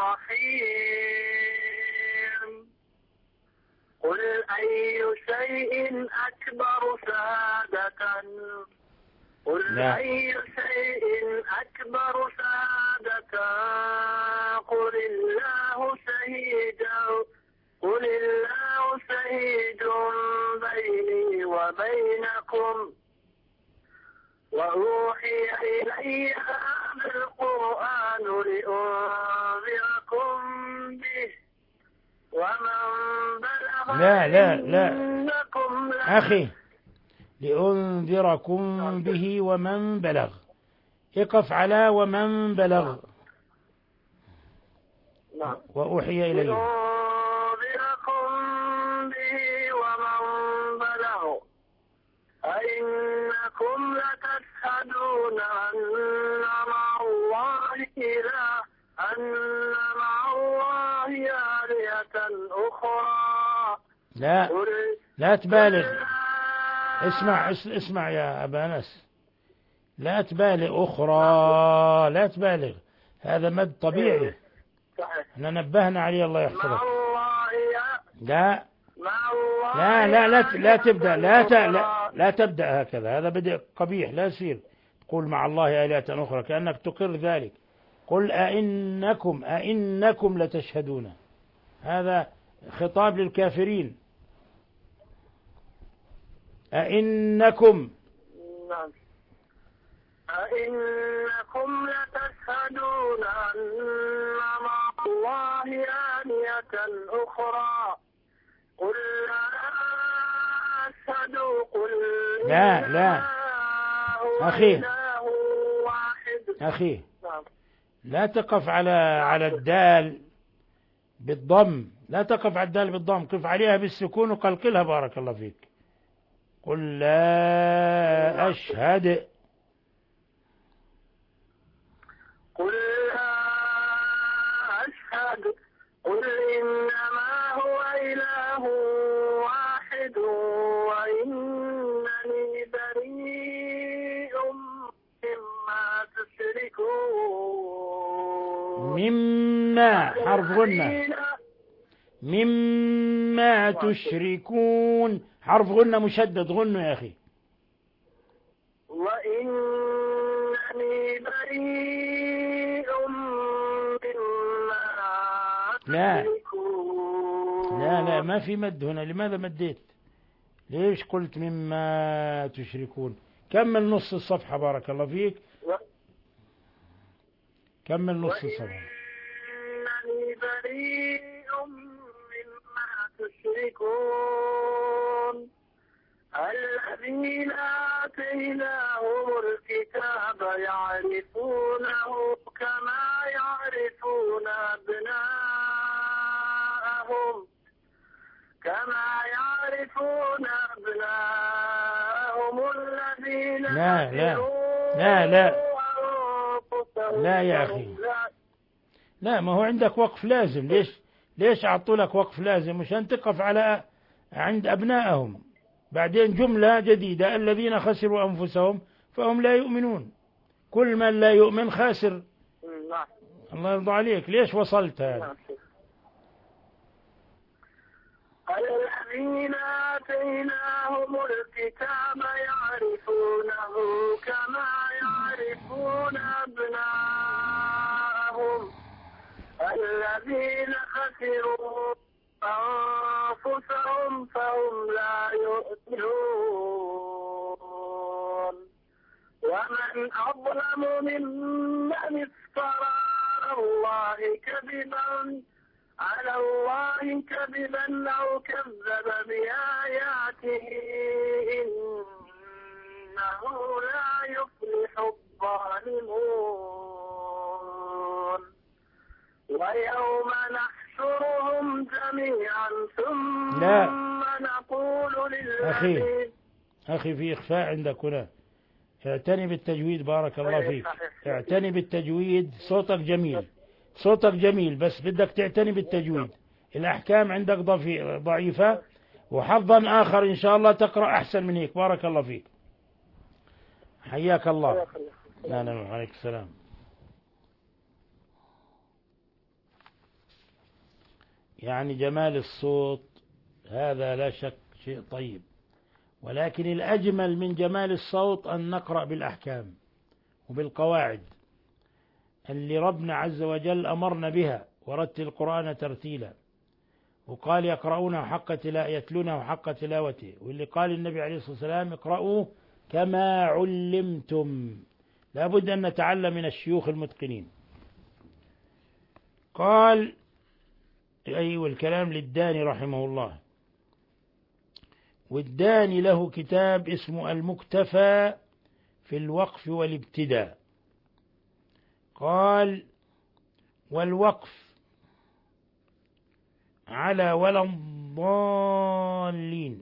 الرحيم. قل أي شيء أكبر شهادة قل لا. أي شيء أكبر شهادة قل الله شهيد قل الله شهيد بيني وبينكم وأوحي إلي هذا القرآن لأنذركم به ومن بلغ لا لا لا إنكم أخي، لأنذركم به ومن بلغ. اقف على ومن بلغ. نعم. وأوحي إليه. لأنذركم به ومن بلغ أئنكم لتشهدون أن مع الله إله أن مع الله آلهة أخرى. لا لا تبالغ. اسمع اسمع يا أبا أنس، لا تبالغ. أخرى لا تبالغ، هذا مد طبيعي. احنا نبهنا عليه الله يحفظك. لا لا لا لا لا تبدأ لا ت... لا, لا تبدأ هكذا، هذا بدء قبيح. لا يصير تقول مع الله آلهة أخرى كأنك تقر ذلك. قل أئنكم أئنكم لتشهدون، هذا خطاب للكافرين. أئنكم نعم. أئنكم لتشهدون أن مع الله آلهة أخرى قل لا أشهد قل لا لا أخي أخي نعم. لا تقف على على الدال بالضم، لا تقف على الدال بالضم، قف عليها بالسكون وقلقلها بارك الله فيك. قل لا أشهد. قل لا أشهد قل إنما هو إله واحد وإنني بريء مما تشركون. مما حرف غنة، مما تشركون حرف غنة مشدد، غنه يا أخي. وإنني بريء مما لا تشركون. لا لا ما في مد هنا، لماذا مديت؟ ليش قلت مما تشركون؟ كمل نص الصفحة بارك الله فيك، كمل نص الصفحة. إنني بريء مما تشركون الذين آتيناهم الكتاب يعرفونه كما يعرفون أبناءهم كما يعرفون أبناءهم الذين لا لا لا لا لا يا أخي، لا، ما هو عندك وقف لازم. ليش ليش أعطوا لك وقف لازم؟ مشان تقف على عند أبنائهم، بعدين جملة جديدة الذين خسروا أنفسهم فهم لا يؤمنون. كل من لا يؤمن خاسر. الله يرضى عليك، ليش وصلت هذا؟ الذين آتيناهم الكتاب يعرفونه كما يعرفون أبناءهم الذين خسروا أنفسهم فهم لا يؤمنون. ومن أظلم ممن افترى على الله كذبا على الله كذبا أو كذب بآياته إنه لا يفلح الظالمون. ويوم نحشرهم جميعا ثم لا. نقول للذين أخي أخي في إخفاء عندك هنا، اعتني بالتجويد بارك الله فيك، اعتني بالتجويد. صوتك جميل، صوتك جميل، بس بدك تعتني بالتجويد. الأحكام عندك ضعيفة، وحظا آخر إن شاء الله تقرأ أحسن من هيك. بارك الله فيك، حياك الله. لا لا عليك السلام. يعني جمال الصوت هذا لا شك شيء طيب، ولكن الأجمل من جمال الصوت أن نقرأ بالأحكام وبالقواعد اللي ربنا عز وجل أمرنا بها. ورتل القرآن ترتيلا، وقال يقرؤونه حق تلا يتلونه حق تلاوته، واللي قال النبي عليه الصلاة والسلام اقرأوا كما علمتم. لابد أن نتعلم من الشيوخ المتقنين. قال أيوة الكلام للداني رحمه الله، والداني له كتاب اسمه المكتفى في الوقف والابتداء. قال والوقف على ولا الضالين،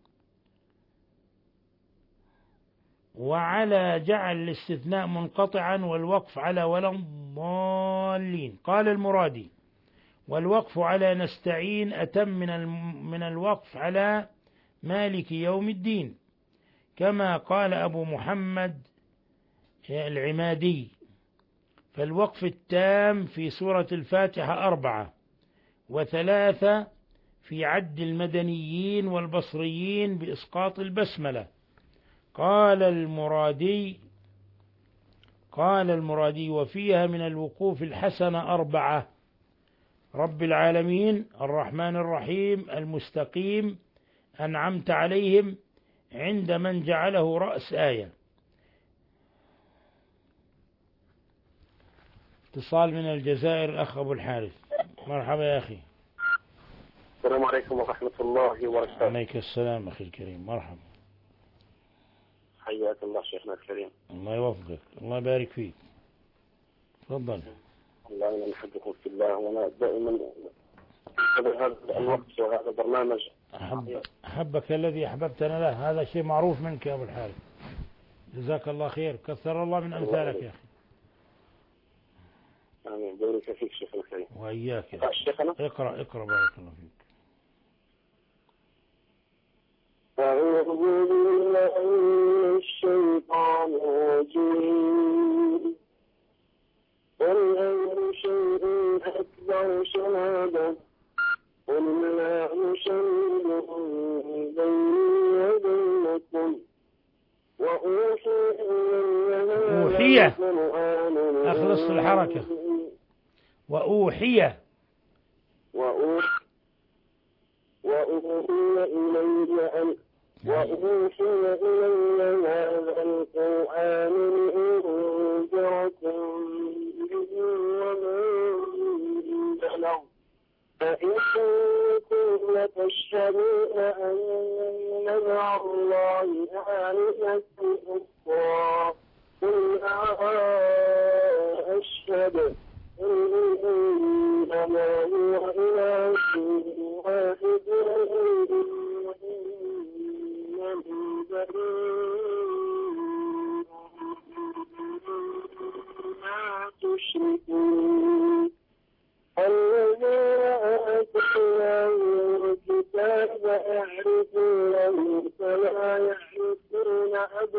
وعلى جعل الاستثناء منقطعا والوقف على ولا الضالين. قال المرادي والوقف على نستعين أتم من من الوقف على مالك يوم الدين، كما قال أبو محمد العمادي. فالوقف التام في سورة الفاتحة أربعة، وثلاثة في عد المدنيين والبصريين بإسقاط البسملة. قال المرادي قال المرادي وفيها من الوقوف الحسن أربعة: رب العالمين، الرحمن الرحيم، المستقيم، أنعمت عليهم، عند من جعله رأس آية. اتصال من الجزائر الأخ أبو الحارث. مرحبا يا أخي. السلام عليكم ورحمة الله وبركاته. عليك السلام أخي الكريم، مرحبا. حياك الله شيخنا الكريم. الله يوفقك، الله يبارك فيك. تفضل. الله أنا نحبكم في الله، وأنا دائما هذا الوقت وهذا البرنامج أحب أحبك الذي أحببتنا له، هذا شيء معروف منك يا أبو الحارث. جزاك الله خير، كثر الله من أمثالك يا أخي. آمين. بارك فيك شيخنا الكريم. وإياك يا شيخنا. اقرأ اقرأ بارك الله فيك. أعوذ بالله من الشيطان الرجيم. قل أي شيء أكبر شهادة قل الله شهيد بيني وبينكم وأوحي أوحي أخلص الحركة وأوحي وأوحي وأوحي إلي أن أوحي إلي هذا القرآن لأنذركم به ومن بلغ فإن كنتم تشهدون أن مع الله آلهة أخرى قل أشهد إنما هو إله واحد وإنني بريء مما تشركون الذين آتيناهم الكتاب يعرفونه كما يعرفون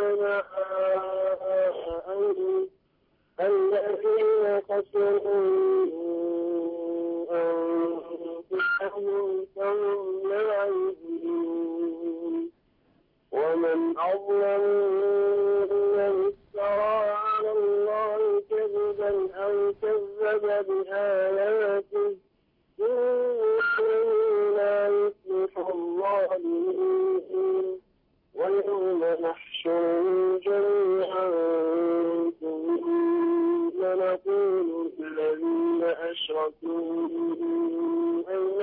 أبناءهم الذين خسروا أنفسهم فهم لا يؤمنون ومن أظلم ممن افترى على الله كذبا أو كذب بآياته إنه لا يفلح الظالمين ويوم نحشرهم جميعا ثم نقول للذين أشركوا أين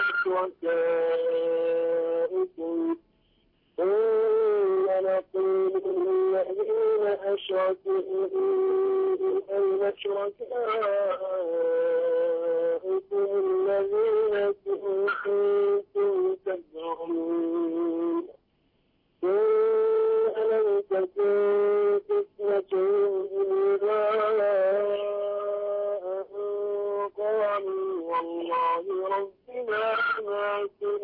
شركائكم ثم نقول للذين أشركوا أين شركائكم الذين كنتم تزعمون ألم تكن فتنتهم إلا أن قالوا والله ربنا ما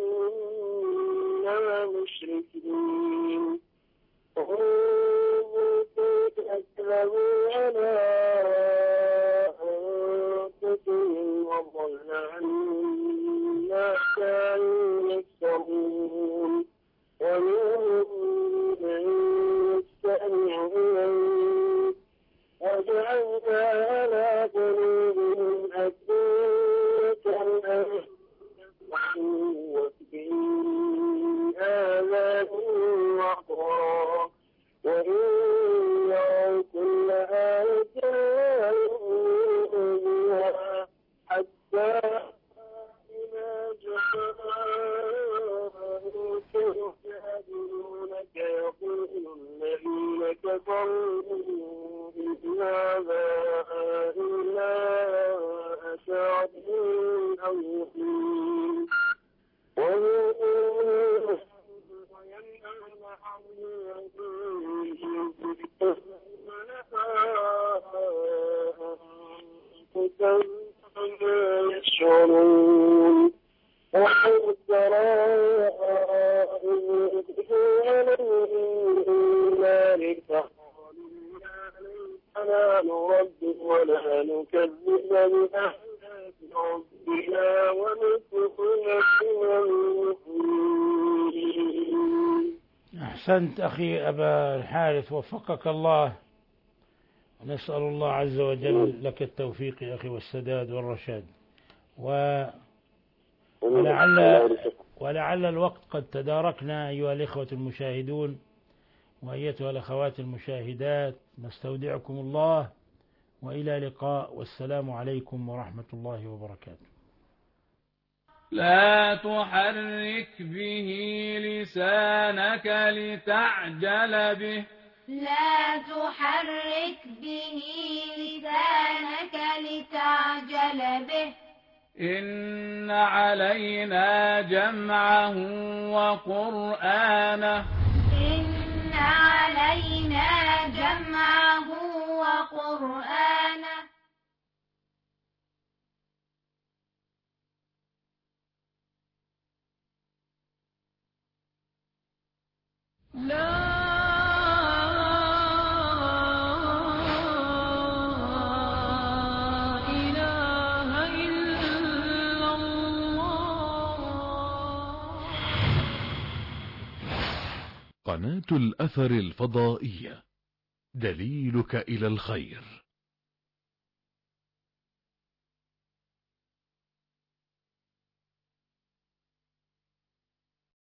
كنا مشركين انظر كيف أكذبوا على أنفسهم وضل عنهم ما كانوا يفترون ومنهم من يستمع إليك وجعلنا على قلوبهم أكنة أن يسمعوا وفي آذانهم وقرا وإن يروا كل آية لا يؤمنوا بها حتى إذا جاءوك يجادلونك يقول الذين كفروا إن هذا إلا أساطير الأولين وينهون يشعرون وحيث ترائهم النار فقالوا يا ليتنا نرد ولا نكذب بآيات ربنا ونكون من المؤمنين. أحسنت أخي أبا الحارث وفقك الله، ونسأل الله عز وجل لك التوفيق يا أخي والسداد والرشاد. و... ولعل... ولعل الوقت قد تداركنا أيها الإخوة المشاهدون وأيتها الأخوات المشاهدات، نستودعكم الله وإلى لقاء، والسلام عليكم ورحمة الله وبركاته. لا تحرك به لسانك لتعجل به لا تحرك به لسانك لتعجل به إن علينا جمعه وقرآنه إن علينا جمعه وقرآنه لا قناة الأثر الفضائية، دليلك إلى الخير.